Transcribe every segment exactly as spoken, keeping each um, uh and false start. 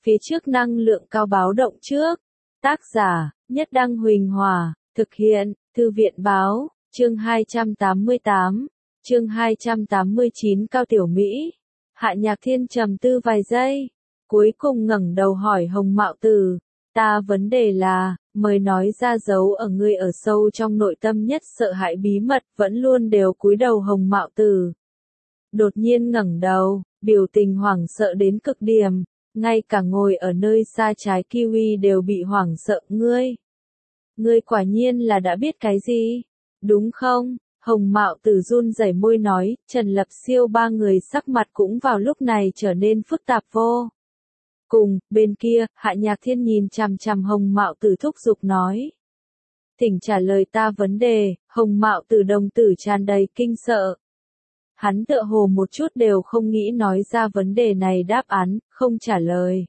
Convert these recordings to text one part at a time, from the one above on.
Phía trước năng lượng cao báo động trước. Tác giả, Nhất Đăng Huỳnh Hòa, thực hiện, Thư viện báo, chương hai trăm tám mươi tám, chương hai trăm tám mươi chín Cao Tiểu Mỹ. Hạ Nhạc Thiên trầm tư vài giây, cuối cùng ngẩng đầu hỏi Hồng Mạo Tử, ta vấn đề là, mời nói ra giấu ở ngươi ở sâu trong nội tâm nhất sợ hãi bí mật vẫn luôn đều cúi đầu Hồng Mạo Tử. Đột nhiên ngẩng đầu, biểu tình hoảng sợ đến cực điểm, ngay cả ngồi ở nơi xa trái kiwi đều bị hoảng sợ. Ngươi, ngươi quả nhiên là đã biết cái gì, đúng không? Hồng Mạo Tử run rẩy môi nói. Trần Lập Siêu ba người sắc mặt cũng vào lúc này trở nên phức tạp vô cùng. Bên kia, Hạ Nhạc Thiên nhìn chằm chằm Hồng Mạo Tử thúc giục nói. Thỉnh trả lời ta vấn đề. Hồng Mạo Tử đồng tử tràn đầy kinh sợ. Hắn tựa hồ một chút đều không nghĩ nói ra vấn đề này, đáp án, không trả lời.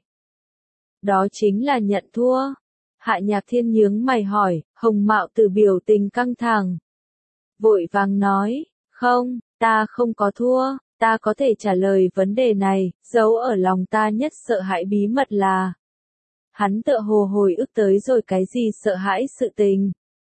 Đó chính là nhận thua. Hạ Nhạc Thiên nhướng mày hỏi. Hồng Mạo Tử biểu tình căng thẳng, vội vàng nói, không, ta không có thua, ta có thể trả lời vấn đề này, giấu ở lòng ta nhất sợ hãi bí mật là. Hắn tựa hồ hồi ức tới rồi cái gì sợ hãi sự tình.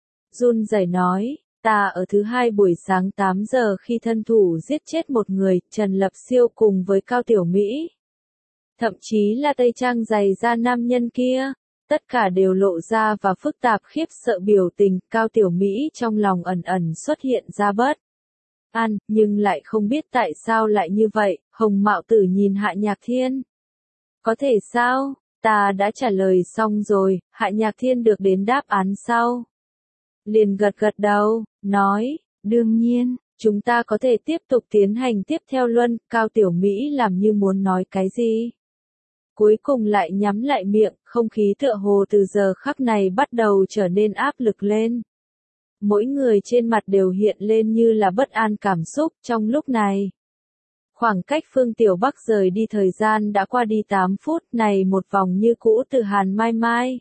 Run rẩy nói, ta ở thứ hai buổi sáng tám giờ khi thân thủ giết chết một người, Trần Lập Siêu cùng với Cao Tiểu Mỹ. Thậm chí là tây trang dày da nam nhân kia. Tất cả đều lộ ra và phức tạp khiếp sợ biểu tình. Cao Tiểu Mỹ trong lòng ẩn ẩn xuất hiện ra bất an, nhưng lại không biết tại sao lại như vậy. Hồng Mạo Tử nhìn Hạ Nhạc Thiên. Có thể sao? Ta đã trả lời xong rồi. Hạ Nhạc Thiên được đến đáp án sau, liền gật gật đầu, nói, đương nhiên, chúng ta có thể tiếp tục tiến hành tiếp theo luân. Cao Tiểu Mỹ làm như muốn nói cái gì, cuối cùng lại nhắm lại miệng. Không khí tựa hồ từ giờ khắc này bắt đầu trở nên áp lực lên. Mỗi người trên mặt đều hiện lên như là bất an cảm xúc. Trong lúc này, khoảng cách Phương Tiểu Bắc rời đi thời gian đã qua đi tám phút. Này một vòng như cũ từ Hàn Mai Mai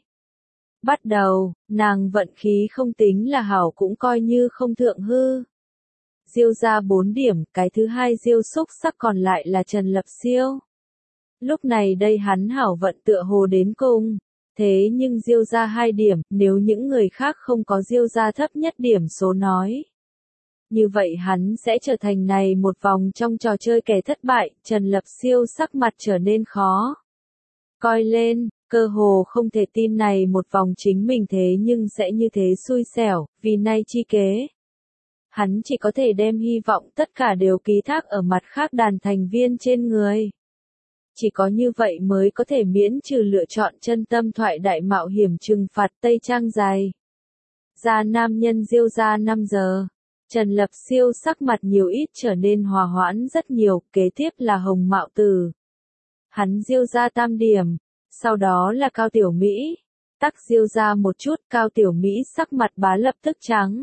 bắt đầu, nàng vận khí không tính là hảo cũng coi như không thượng hư. Diêu ra bốn điểm, cái thứ hai Diêu xúc sắc còn lại là Trần Lập Siêu. Lúc này đây hắn hảo vận tựa hồ đến cùng, thế nhưng Diêu ra hai điểm, nếu những người khác không có Diêu ra thấp nhất điểm số nói. Như vậy hắn sẽ trở thành này một vòng trong trò chơi kẻ thất bại. Trần Lập Siêu sắc mặt trở nên khó coi lên, cơ hồ không thể tin này một vòng chính mình thế nhưng sẽ như thế xui xẻo, vì nay chi kế. Hắn chỉ có thể đem hy vọng tất cả đều ký thác ở mặt khác đàn thành viên trên người. Chỉ có như vậy mới có thể miễn trừ lựa chọn chân tâm thoại đại mạo hiểm trừng phạt tây trang dài. Ra nam nhân Diêu ra năm giờ. Trần Lập Siêu sắc mặt nhiều ít trở nên hòa hoãn rất nhiều. Kế tiếp là Hồng Mạo Tử. Hắn Diêu ra tam điểm. Sau đó là Cao Tiểu Mỹ. Tắc Diêu ra một chút. Cao Tiểu Mỹ sắc mặt bá lập tức trắng.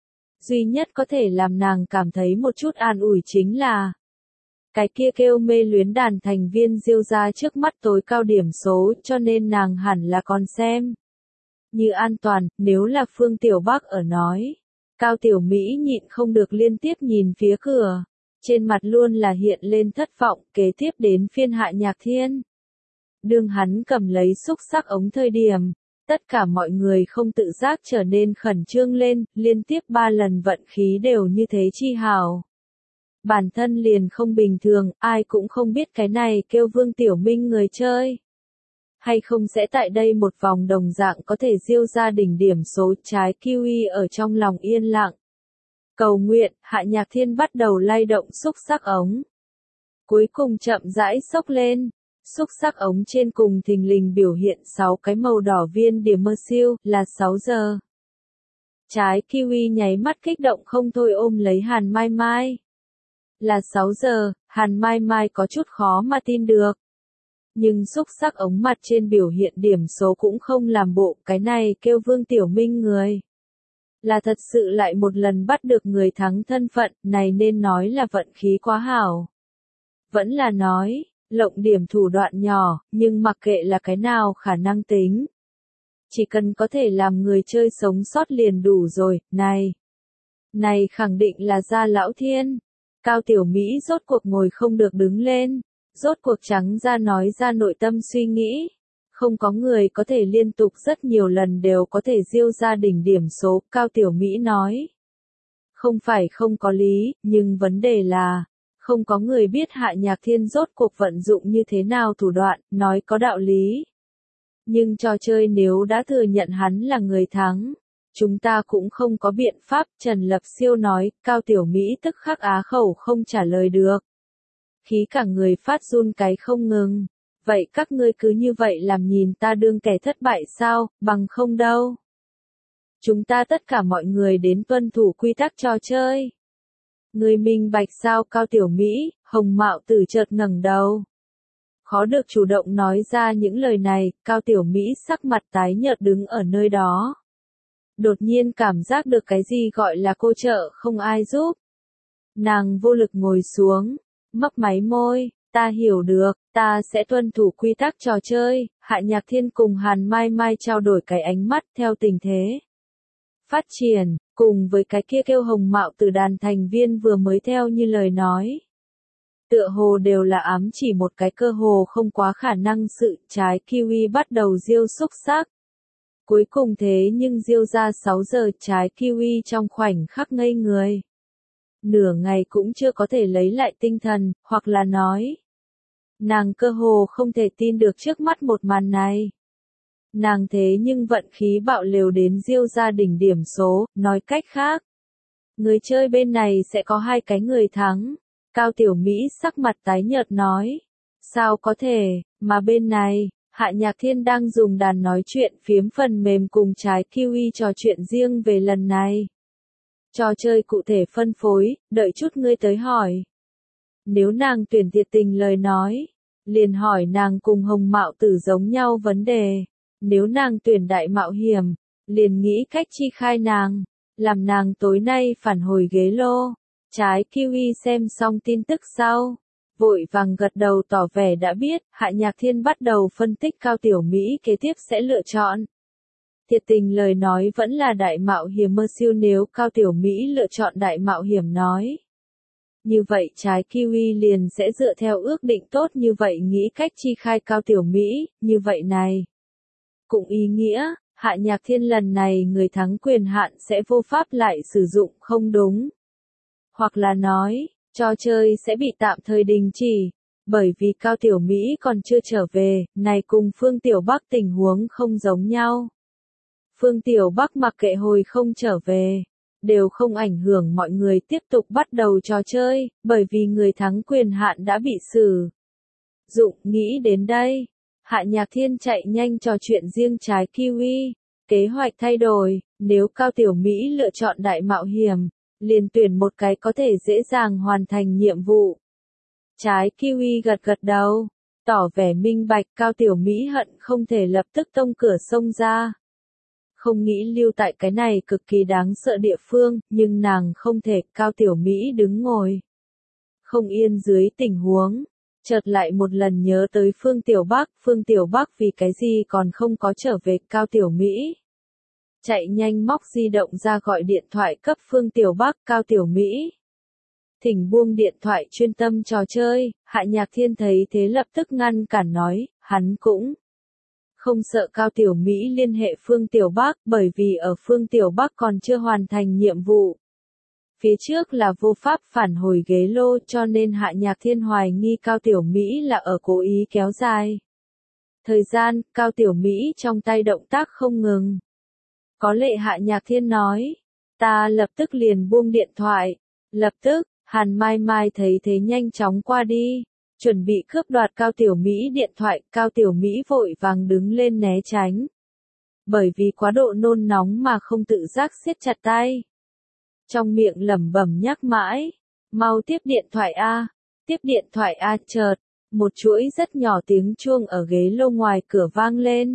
Duy nhất có thể làm nàng cảm thấy một chút an ủi chính là cái kia kêu mê luyến đàn thành viên Diêu ra trước mắt tối cao điểm số, cho nên nàng hẳn là còn xem như an toàn. Nếu là Phương Tiểu Bắc ở nói, Cao Tiểu Mỹ nhịn không được liên tiếp nhìn phía cửa, trên mặt luôn là hiện lên thất vọng. Kế tiếp đến phiên Hạ Nhạc Thiên. Đương hắn cầm lấy xúc sắc ống thời điểm, tất cả mọi người không tự giác trở nên khẩn trương lên. Liên tiếp ba lần vận khí đều như thế chi hảo, bản thân liền không bình thường. Ai cũng không biết cái này kêu Vương Tiểu Minh người chơi hay không sẽ tại đây một vòng đồng dạng có thể diêu ra đỉnh điểm số. Trái kiwi ở trong lòng yên lặng cầu nguyện. Hạ Nhạc Thiên bắt đầu lay động xúc sắc ống, cuối cùng chậm rãi xốc lên. Xúc sắc ống trên cùng thình lình biểu hiện sáu cái màu đỏ viên điểm mơ siêu, là sáu giờ. Trái kiwi nháy mắt kích động không thôi ôm lấy Hàn Mai Mai. Là sáu giờ, Hàn Mai Mai có chút khó mà tin được. Nhưng xúc sắc ống mặt trên biểu hiện điểm số cũng không làm bộ. Cái này kêu Vương Tiểu Minh người là thật sự lại một lần bắt được người thắng thân phận. Này nên nói là vận khí quá hảo, vẫn là nói lộng điểm thủ đoạn nhỏ, nhưng mặc kệ là cái nào khả năng tính, chỉ cần có thể làm người chơi sống sót liền đủ rồi. Này, này khẳng định là Gia Lão Thiên. Cao Tiểu Mỹ rốt cuộc ngồi không được đứng lên, Rốt cuộc trắng ra nói ra nội tâm suy nghĩ. Không có người có thể liên tục rất nhiều lần đều có thể diêu ra đỉnh điểm số, Cao Tiểu Mỹ nói. Không phải không có lý, nhưng vấn đề là, không có người biết Hạ Nhạc Thiên rốt cuộc vận dụng như thế nào thủ đoạn, nói có đạo lý. Nhưng trò chơi nếu đã thừa nhận hắn là người thắng, chúng ta cũng không có biện pháp, Trần Lập Siêu nói, Cao Tiểu Mỹ tức khắc á khẩu không trả lời được. Khí cả người phát run cái không ngừng. Vậy các ngươi cứ như vậy làm nhìn ta đương kẻ thất bại sao, bằng không đâu. Chúng ta tất cả mọi người đến tuân thủ quy tắc trò chơi. Người minh bạch sao, Cao Tiểu Mỹ, Hồng Mạo Tử chợt ngẩng đầu. Khó được chủ động nói ra những lời này, Cao Tiểu Mỹ sắc mặt tái nhợt đứng ở nơi đó. Đột nhiên cảm giác được cái gì gọi là cô trợ không ai giúp. Nàng vô lực ngồi xuống, mấp máy môi, ta hiểu được, ta sẽ tuân thủ quy tắc trò chơi. Hạ Nhạc Thiên cùng Hàn Mai Mai trao đổi cái ánh mắt theo tình thế phát triển, cùng với cái kia kêu Hồng Mạo Tử đàn thành viên vừa mới theo như lời nói. Tựa hồ đều là ám chỉ một cái cơ hồ không quá khả năng sự, trái kiwi bắt đầu diêu xúc sắc. Cuối cùng thế nhưng diêu ra sáu giờ, trái kiwi trong khoảnh khắc ngây người. Nửa ngày cũng chưa có thể lấy lại tinh thần, hoặc là nói. Nàng cơ hồ không thể tin được trước mắt một màn này. Nàng thế nhưng vận khí bạo liều đến diêu ra đỉnh điểm số, nói cách khác. Người chơi bên này sẽ có hai cái người thắng. Cao Tiểu Mỹ sắc mặt tái nhợt nói. Sao có thể, mà bên này, Hạ Nhạc Thiên đang dùng đàn nói chuyện phiếm phần mềm cùng trái kiwi trò chuyện riêng về lần này. Trò chơi cụ thể phân phối, đợi chút ngươi tới hỏi. Nếu nàng tuyển thiệt tình lời nói, liền hỏi nàng cùng Hồng Mạo Tử giống nhau vấn đề. Nếu nàng tuyển đại mạo hiểm, liền nghĩ cách chi khai nàng, làm nàng tối nay phản hồi ghế lô. Trái kiwi xem xong tin tức sau, vội vàng gật đầu tỏ vẻ đã biết. Hạ Nhạc Thiên bắt đầu phân tích Cao Tiểu Mỹ kế tiếp sẽ lựa chọn. Thiệt tình lời nói vẫn là đại mạo hiểm mơ siêu, nếu Cao Tiểu Mỹ lựa chọn đại mạo hiểm nói. Như vậy trái kiwi liền sẽ dựa theo ước định tốt như vậy nghĩ cách chi khai Cao Tiểu Mỹ, như vậy này. Cũng ý nghĩa, Hạ Nhạc Thiên lần này người thắng quyền hạn sẽ vô pháp lại sử dụng không đúng. Hoặc là nói, trò chơi sẽ bị tạm thời đình chỉ, bởi vì Cao Tiểu Mỹ còn chưa trở về, này cùng Phương Tiểu Bắc tình huống không giống nhau. Phương Tiểu Bắc mặc kệ hồi không trở về, đều không ảnh hưởng mọi người tiếp tục bắt đầu trò chơi, bởi vì người thắng quyền hạn đã bị sử dụng. Nghĩ đến đây, Hạ Nhạc Thiên chạy nhanh trò chuyện riêng trái kiwi, kế hoạch thay đổi, nếu Cao Tiểu Mỹ lựa chọn đại mạo hiểm, liền tuyển một cái có thể dễ dàng hoàn thành nhiệm vụ. Trái kiwi gật gật đầu, tỏ vẻ minh bạch. Cao Tiểu Mỹ hận không thể lập tức tông cửa xông ra. Không nghĩ lưu tại cái này cực kỳ đáng sợ địa phương, nhưng nàng không thể. Cao Tiểu Mỹ đứng ngồi không yên dưới tình huống, chợt lại một lần nhớ tới Phương Tiểu Bắc. Phương Tiểu Bắc vì cái gì còn không có trở về. Cao Tiểu Mỹ chạy nhanh móc di động ra gọi điện thoại cấp Phương Tiểu Bắc. Cao Tiểu Mỹ thỉnh buông điện thoại chuyên tâm trò chơi. Hạ Nhạc Thiên thấy thế lập tức ngăn cản nói, hắn cũng không sợ Cao Tiểu Mỹ liên hệ Phương Tiểu Bắc, bởi vì ở Phương Tiểu Bắc còn chưa hoàn thành nhiệm vụ. Phía trước là vô pháp phản hồi ghế lô, cho nên Hạ Nhạc Thiên hoài nghi Cao Tiểu Mỹ là ở cố ý kéo dài thời gian. Cao Tiểu Mỹ trong tay động tác không ngừng. Có lệ Hạ Nhạc Thiên nói, ta lập tức liền buông điện thoại. Lập tức, Hàn Mai Mai thấy thế nhanh chóng qua đi, chuẩn bị cướp đoạt Cao Tiểu Mỹ điện thoại. Cao Tiểu Mỹ vội vàng đứng lên né tránh. Bởi vì quá độ nôn nóng mà không tự giác siết chặt tay. Trong miệng lẩm bẩm nhắc mãi, mau tiếp điện thoại a, tiếp điện thoại a. Chợt, một chuỗi rất nhỏ tiếng chuông ở ghế lô ngoài cửa vang lên.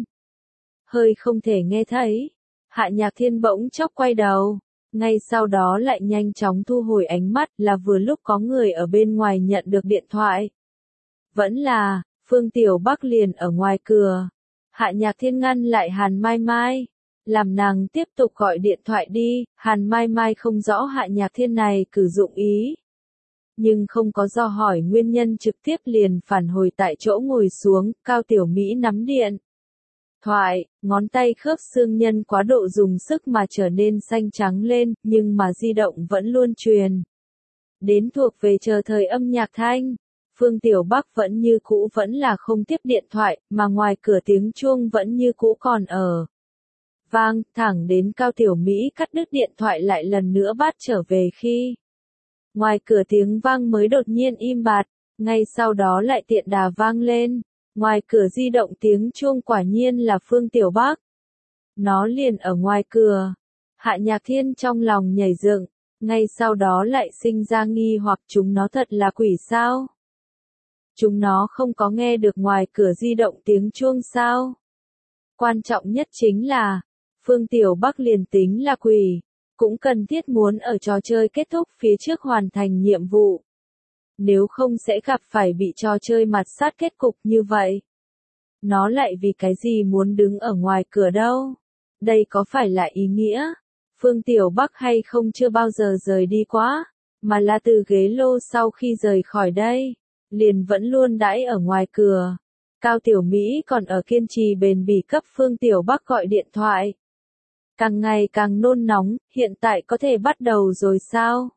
Hơi không thể nghe thấy. Hạ Nhạc Thiên bỗng chốc quay đầu, ngay sau đó lại nhanh chóng thu hồi ánh mắt, là vừa lúc có người ở bên ngoài nhận được điện thoại. Vẫn là, Phương Tiểu Bắc liền ở ngoài cửa. Hạ Nhạc Thiên ngăn lại Hàn Mai Mai, làm nàng tiếp tục gọi điện thoại đi. Hàn Mai Mai không rõ Hạ Nhạc Thiên này cử dụng ý nhưng không có do hỏi nguyên nhân trực tiếp liền phản hồi tại chỗ ngồi xuống, Cao Tiểu Mỹ nắm điện thoại, ngón tay khớp xương nhân quá độ dùng sức mà trở nên xanh trắng lên, nhưng mà di động vẫn luôn truyền đến thuộc về chờ thời âm nhạc thanh. Phương Tiểu Bắc vẫn như cũ vẫn là không tiếp điện thoại, mà ngoài cửa tiếng chuông vẫn như cũ còn ở vang, thẳng đến Cao Tiểu Mỹ cắt đứt điện thoại lại lần nữa bắt trở về khi ngoài cửa tiếng vang mới đột nhiên im bặt, ngay sau đó lại tiện đà vang lên. Ngoài cửa di động tiếng chuông quả nhiên là Phương Tiểu Bắc. Nó liền ở ngoài cửa. Hạ Nhạc Thiên trong lòng nhảy dựng, ngay sau đó lại sinh ra nghi hoặc chúng nó thật là quỷ sao? Chúng nó không có nghe được ngoài cửa di động tiếng chuông sao? Quan trọng nhất chính là, Phương Tiểu Bắc liền tính là quỷ, cũng cần thiết muốn ở trò chơi kết thúc phía trước hoàn thành nhiệm vụ. Nếu không sẽ gặp phải bị trò chơi mặt sát kết cục như vậy. Nó lại vì cái gì muốn đứng ở ngoài cửa đâu? Đây có phải là ý nghĩa? Phương Tiểu Bắc hay không chưa bao giờ rời đi quá, mà là từ ghế lô sau khi rời khỏi đây, liền vẫn luôn đãi ở ngoài cửa. Cao Tiểu Mỹ còn ở kiên trì bền bỉ cấp Phương Tiểu Bắc gọi điện thoại. Càng ngày càng nôn nóng, hiện tại có thể bắt đầu rồi sao?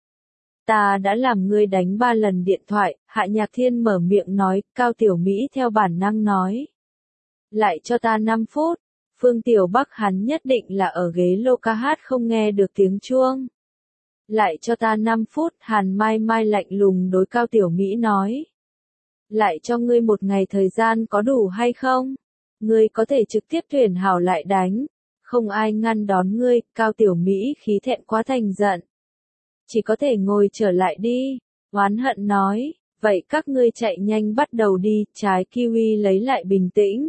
Ta đã làm ngươi đánh ba lần điện thoại, Hạ Nhạc Thiên mở miệng nói, Cao Tiểu Mỹ theo bản năng nói. Lại cho ta năm phút, Phương Tiểu Bắc hắn nhất định là ở ghế lô ca hát không nghe được tiếng chuông. Lại cho ta năm phút, Hàn Mai Mai lạnh lùng đối Cao Tiểu Mỹ nói. Lại cho ngươi một ngày thời gian có đủ hay không? Ngươi có thể trực tiếp tuyển hảo lại đánh. Không ai ngăn đón ngươi, Cao Tiểu Mỹ khí thẹn quá thành giận. Chỉ có thể ngồi trở lại đi. Oán hận nói, vậy các ngươi chạy nhanh bắt đầu đi, trái kiwi lấy lại bình tĩnh.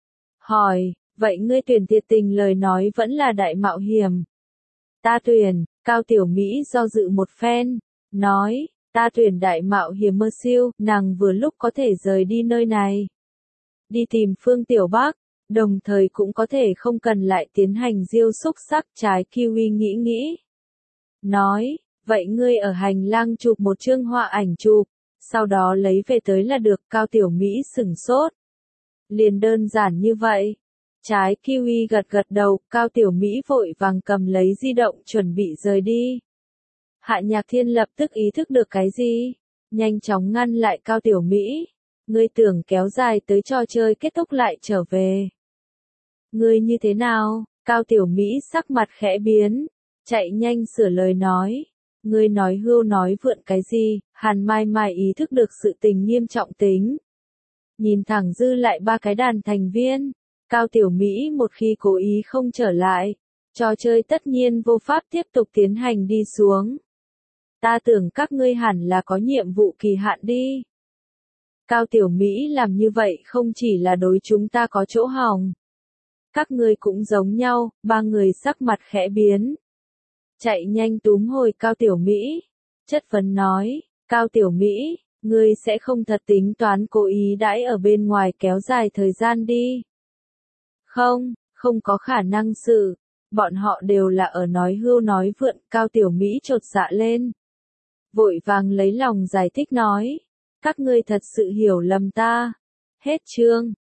Hỏi, vậy ngươi tuyển thiệt tình lời nói vẫn là đại mạo hiểm. Ta tuyển, Cao Tiểu Mỹ do dự một phen, nói, ta tuyển đại mạo hiểm mơ siêu, nàng vừa lúc có thể rời đi nơi này. Đi tìm Phương Tiểu Bắc, đồng thời cũng có thể không cần lại tiến hành diêu xúc sắc, trái kiwi nghĩ nghĩ. Nói, vậy ngươi ở hành lang chụp một chương họa ảnh chụp, sau đó lấy về tới là được. Cao Tiểu Mỹ sửng sốt. Liền đơn giản như vậy. Trái kiwi gật gật đầu, Cao Tiểu Mỹ vội vàng cầm lấy di động chuẩn bị rời đi. Hạ Nhạc Thiên lập tức ý thức được cái gì, nhanh chóng ngăn lại Cao Tiểu Mỹ. Ngươi tưởng kéo dài tới trò chơi kết thúc lại trở về. Ngươi như thế nào? Cao Tiểu Mỹ sắc mặt khẽ biến, chạy nhanh sửa lời nói. Ngươi nói hưu nói vượn cái gì? Hàn Mai Mai ý thức được sự tình nghiêm trọng tính. Nhìn thẳng dư lại ba cái đàn thành viên. Cao Tiểu Mỹ một khi cố ý không trở lại, trò chơi tất nhiên vô pháp tiếp tục tiến hành đi xuống. Ta tưởng các ngươi hẳn là có nhiệm vụ kỳ hạn đi. Cao Tiểu Mỹ làm như vậy không chỉ là đối chúng ta có chỗ hỏng. Các ngươi cũng giống nhau, ba người sắc mặt khẽ biến. Chạy nhanh túm hồi Cao Tiểu Mỹ. Chất vấn nói, Cao Tiểu Mỹ, ngươi sẽ không thật tính toán cố ý đãi ở bên ngoài kéo dài thời gian đi. Không, không có khả năng sự. Bọn họ đều là ở nói hưu nói vượn. Cao Tiểu Mỹ chột dạ lên. Vội vàng lấy lòng giải thích nói. Các ngươi thật sự hiểu lầm ta. Hết chương.